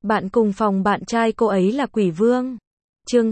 Bạn cùng phòng bạn trai cô ấy là quỷ vương. Chương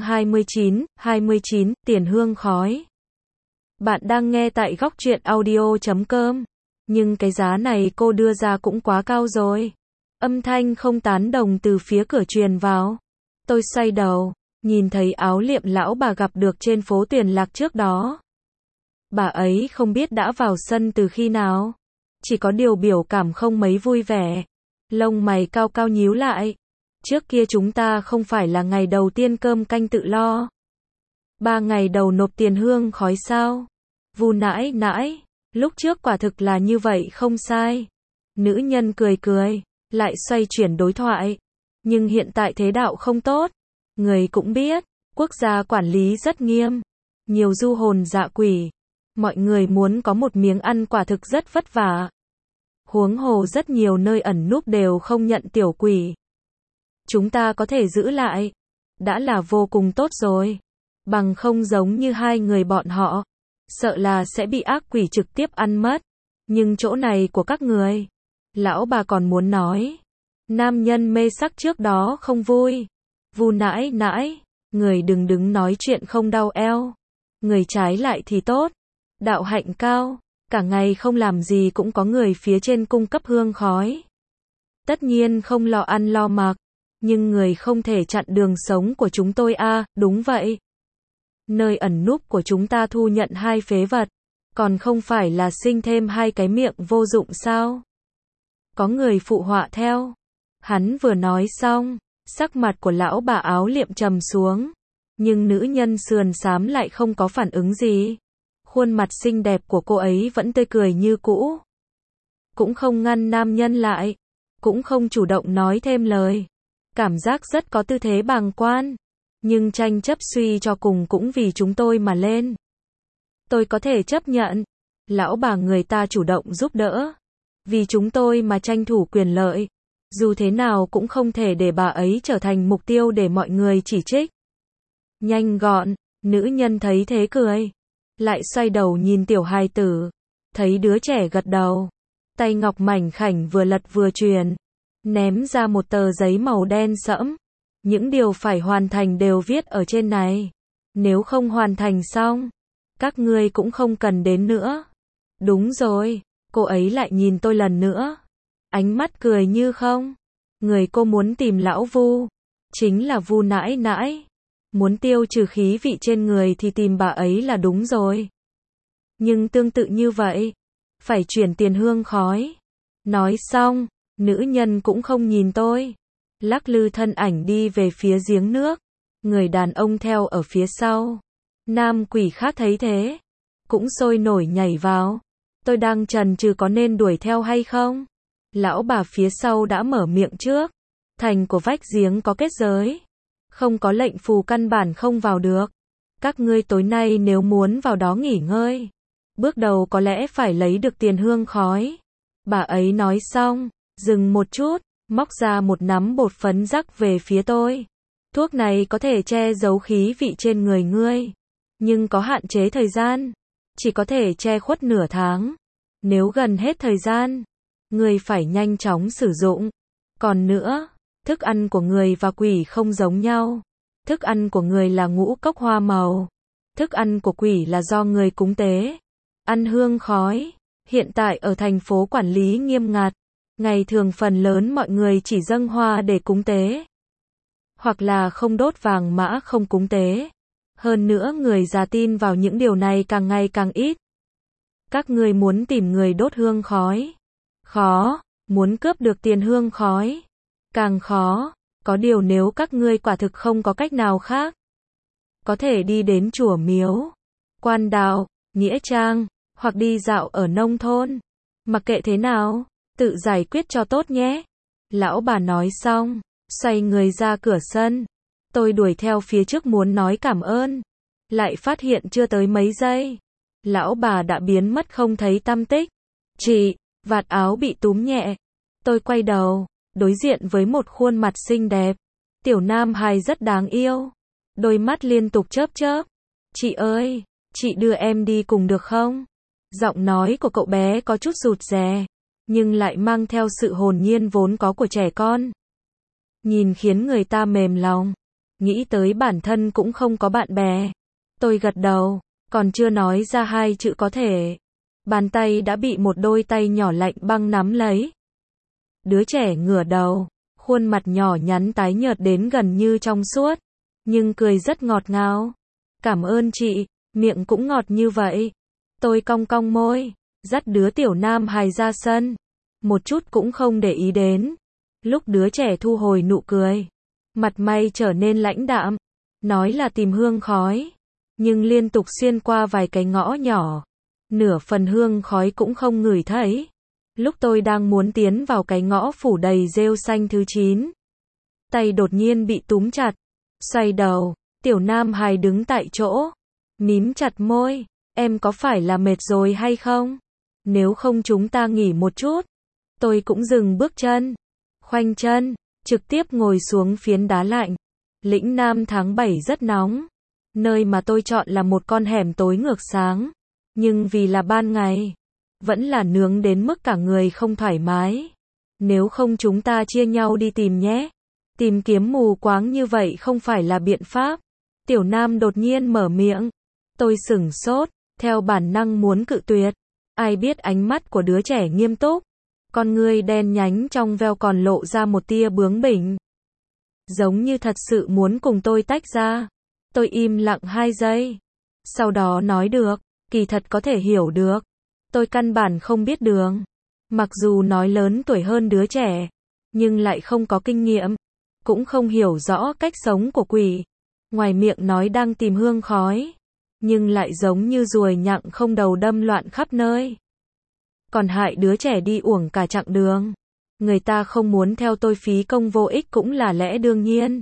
29, tiền hương khói. Bạn đang nghe tại góc truyện audio.com. Nhưng cái giá này cô đưa ra cũng quá cao rồi. Âm thanh không tán đồng từ phía cửa truyền vào. Tôi xoay đầu, nhìn thấy áo liệm lão bà gặp được trên phố Tuyền Lạc trước đó. Bà ấy không biết đã vào sân từ khi nào. Chỉ có điều biểu cảm không mấy vui vẻ. Lông mày cao cao nhíu lại. Trước kia chúng ta không phải là ngày đầu tiên cơm canh tự lo. 3 ngày đầu nộp tiền hương khói sao? Vu nãi nãi, lúc trước quả thực là như vậy không sai. Nữ nhân cười cười, lại xoay chuyển đối thoại. Nhưng hiện tại thế đạo không tốt. Người cũng biết, quốc gia quản lý rất nghiêm. Nhiều du hồn dạ quỷ. Mọi người muốn có một miếng ăn quả thực rất vất vả. Huống hồ rất nhiều nơi ẩn núp đều không nhận tiểu quỷ. Chúng ta có thể giữ lại. Đã là vô cùng tốt rồi. Bằng không giống như hai người bọn họ. Sợ là sẽ bị ác quỷ trực tiếp ăn mất. Nhưng chỗ này của các người. Lão bà còn muốn nói. Nam nhân mê sắc trước đó không vui. Vu nãi nãi. Người đừng đứng nói chuyện không đau eo. Người trái lại thì tốt. Đạo hạnh cao. Cả ngày không làm gì cũng có người phía trên cung cấp hương khói. Tất nhiên không lo ăn lo mặc. Nhưng người không thể chặn đường sống của chúng tôi à, đúng vậy. Nơi ẩn núp của chúng ta thu nhận 2 phế vật. Còn không phải là sinh thêm 2 cái miệng vô dụng sao? Có người phụ họa theo. Hắn vừa nói xong, sắc mặt của lão bà áo liệm trầm xuống. Nhưng nữ nhân sườn xám lại không có phản ứng gì. Khuôn mặt xinh đẹp của cô ấy vẫn tươi cười như cũ. Cũng không ngăn nam nhân lại. Cũng không chủ động nói thêm lời. Cảm giác rất có tư thế bàng quan. Nhưng tranh chấp suy cho cùng cũng vì chúng tôi mà lên. Tôi có thể chấp nhận. Lão bà người ta chủ động giúp đỡ. Vì chúng tôi mà tranh thủ quyền lợi. Dù thế nào cũng không thể để bà ấy trở thành mục tiêu để mọi người chỉ trích. Nhanh gọn, nữ nhân thấy thế cười. Lại xoay đầu nhìn tiểu hài tử. Thấy đứa trẻ gật đầu. Tay ngọc mảnh khảnh vừa lật vừa truyền. Ném ra một tờ giấy màu đen sẫm. Những điều phải hoàn thành đều viết ở trên này. Nếu không hoàn thành xong, các ngươi cũng không cần đến nữa. Đúng rồi, cô ấy lại nhìn tôi lần nữa. Ánh mắt cười như không. Người cô muốn tìm lão Vu. Chính là Vu nãi nãi. Muốn tiêu trừ khí vị trên người thì tìm bà ấy là đúng rồi. Nhưng tương tự như vậy, phải chuyển tiền hương khói. Nói xong, nữ nhân cũng không nhìn tôi. Lắc lư thân ảnh đi về phía giếng nước. Người đàn ông theo ở phía sau. Nam quỷ khác thấy thế. Cũng sôi nổi nhảy vào. Tôi đang chần chừ có nên đuổi theo hay không? Lão bà phía sau đã mở miệng trước. Thành của vách giếng có kết giới. Không có lệnh phù căn bản không vào được. Các ngươi tối nay nếu muốn vào đó nghỉ ngơi. Bước đầu có lẽ phải lấy được tiền hương khói. Bà ấy nói xong, dừng một chút. Móc ra một nắm bột phấn rắc về phía tôi. Thuốc này có thể che giấu khí vị trên người ngươi. Nhưng có hạn chế thời gian. Chỉ có thể che khuất nửa tháng. Nếu gần hết thời gian, ngươi phải nhanh chóng sử dụng. Còn nữa, thức ăn của người và quỷ không giống nhau. Thức ăn của người là ngũ cốc hoa màu. Thức ăn của quỷ là do người cúng tế. Ăn hương khói. Hiện tại ở thành phố quản lý nghiêm ngặt. Ngày thường phần lớn mọi người chỉ dâng hoa để cúng tế. Hoặc là không đốt vàng mã không cúng tế. Hơn nữa người già tin vào những điều này càng ngày càng ít. Các ngươi muốn tìm người đốt hương khói. Khó, muốn cướp được tiền hương khói. Càng khó, có điều nếu các ngươi quả thực không có cách nào khác. Có thể đi đến chùa miếu, quan đạo, nghĩa trang, hoặc đi dạo ở nông thôn. Mặc kệ thế nào. Tự giải quyết cho tốt nhé. Lão bà nói xong, xoay người ra cửa sân. Tôi đuổi theo phía trước muốn nói cảm ơn. Lại phát hiện chưa tới mấy giây. Lão bà đã biến mất không thấy tăm tích. Chị, vạt áo bị túm nhẹ. Tôi quay đầu, đối diện với một khuôn mặt xinh đẹp. Tiểu nam hài rất đáng yêu. Đôi mắt liên tục chớp chớp. Chị ơi, chị đưa em đi cùng được không? Giọng nói của cậu bé có chút rụt rè. Nhưng lại mang theo sự hồn nhiên vốn có của trẻ con. nhìn khiến người ta mềm lòng. Nghĩ tới bản thân cũng không có bạn bè. Tôi gật đầu, còn chưa nói ra hai chữ có thể. Bàn tay đã bị một đôi tay nhỏ lạnh băng nắm lấy. Đứa trẻ ngửa đầu, khuôn mặt nhỏ nhắn tái nhợt đến gần như trong suốt, nhưng cười rất ngọt ngào. Cảm ơn chị, miệng cũng ngọt như vậy. Tôi cong cong môi, dắt đứa tiểu nam hài ra sân. Một chút cũng không để ý đến. Lúc đứa trẻ thu hồi nụ cười, mặt mày trở nên lãnh đạm, nói là tìm hương khói, nhưng liên tục xuyên qua vài cái ngõ nhỏ, nửa phần hương khói cũng không ngửi thấy. Lúc tôi đang muốn tiến vào cái ngõ phủ đầy rêu xanh thứ 9, tay đột nhiên bị túm chặt. Xoay đầu, tiểu nam hài đứng tại chỗ, mím chặt môi, em có phải là mệt rồi hay không? Nếu không chúng ta nghỉ một chút. Tôi cũng dừng bước chân, khoanh chân, trực tiếp ngồi xuống phiến đá lạnh. Lĩnh Nam tháng 7 rất nóng. Nơi mà tôi chọn là một con hẻm tối ngược sáng. Nhưng vì là ban ngày, vẫn là nướng đến mức cả người không thoải mái. Nếu không chúng ta chia nhau đi tìm nhé. Tìm kiếm mù quáng như vậy không phải là biện pháp. Tiểu Nam đột nhiên mở miệng. Tôi sửng sốt, theo bản năng muốn cự tuyệt. Ai biết ánh mắt của đứa trẻ nghiêm túc. Con ngươi đen nhánh trong veo còn lộ ra một tia bướng bỉnh. Giống như thật sự muốn cùng tôi tách ra. Tôi im lặng 2 giây. Sau đó nói được, kỳ thật có thể hiểu được. Tôi căn bản không biết đường. Mặc dù nói lớn tuổi hơn đứa trẻ, nhưng lại không có kinh nghiệm. Cũng không hiểu rõ cách sống của quỷ. Ngoài miệng nói đang tìm hương khói, nhưng lại giống như ruồi nhặng không đầu đâm loạn khắp nơi. Còn hại đứa trẻ đi uổng cả chặng đường. Người ta không muốn theo tôi phí công vô ích cũng là lẽ đương nhiên.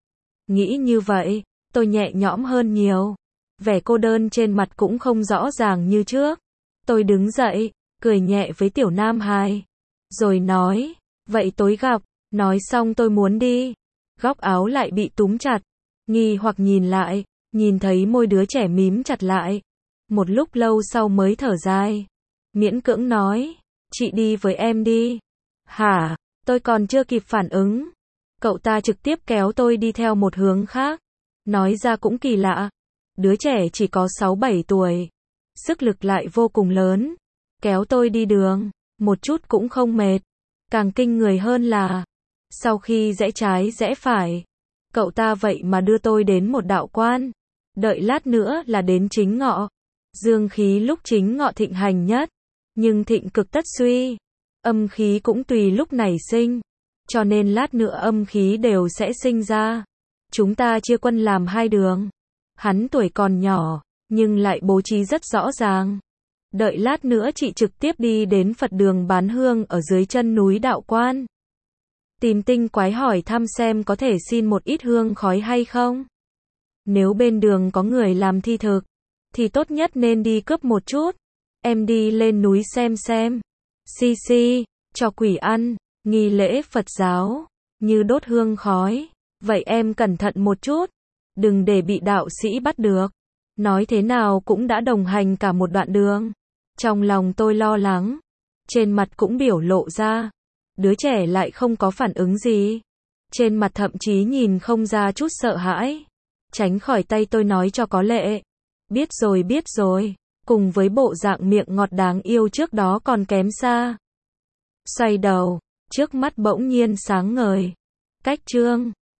Nghĩ như vậy, tôi nhẹ nhõm hơn nhiều. Vẻ cô đơn trên mặt cũng không rõ ràng như trước. Tôi đứng dậy, cười nhẹ với tiểu nam hài. Rồi nói, vậy tối gặp. Nói xong tôi muốn đi. Góc áo lại bị túm chặt. Nghi hoặc nhìn lại, nhìn thấy môi đứa trẻ mím chặt lại. Một lúc lâu sau mới thở dài. Miễn cưỡng nói, chị đi với em đi. Hả? Tôi còn chưa kịp phản ứng. Cậu ta trực tiếp kéo tôi đi theo một hướng khác. Nói ra cũng kỳ lạ. Đứa trẻ chỉ có 6-7 tuổi. Sức lực lại vô cùng lớn. Kéo tôi đi đường, một chút cũng không mệt. Càng kinh người hơn là, sau khi rẽ trái rẽ phải, cậu ta vậy mà đưa tôi đến một đạo quan. Đợi lát nữa là đến chính ngọ. Dương khí lúc chính ngọ thịnh hành nhất. Nhưng thịnh cực tất suy. Âm khí cũng tùy lúc nảy sinh. Cho nên lát nữa âm khí đều sẽ sinh ra. Chúng ta chia quân làm 2 đường. Hắn tuổi còn nhỏ, nhưng lại bố trí rất rõ ràng. Đợi lát nữa chị trực tiếp đi đến Phật đường bán hương ở dưới chân núi đạo quan. Tìm tinh quái hỏi thăm xem có thể xin một ít hương khói hay không. Nếu bên đường có người làm thi thực, thì tốt nhất nên đi cướp một chút. Em đi lên núi xem. Si, cho quỷ ăn, nghi lễ Phật giáo, như đốt hương khói. Vậy em cẩn thận một chút, đừng để bị đạo sĩ bắt được. Nói thế nào cũng đã đồng hành cả một đoạn đường. Trong lòng tôi lo lắng, trên mặt cũng biểu lộ ra. Đứa trẻ lại không có phản ứng gì. Trên mặt thậm chí nhìn không ra chút sợ hãi. Tránh khỏi tay tôi nói cho có lệ. Biết rồi. Cùng với bộ dạng miệng ngọt đáng yêu trước đó còn kém xa. Xoay đầu, trước mắt bỗng nhiên sáng ngời. Cách chương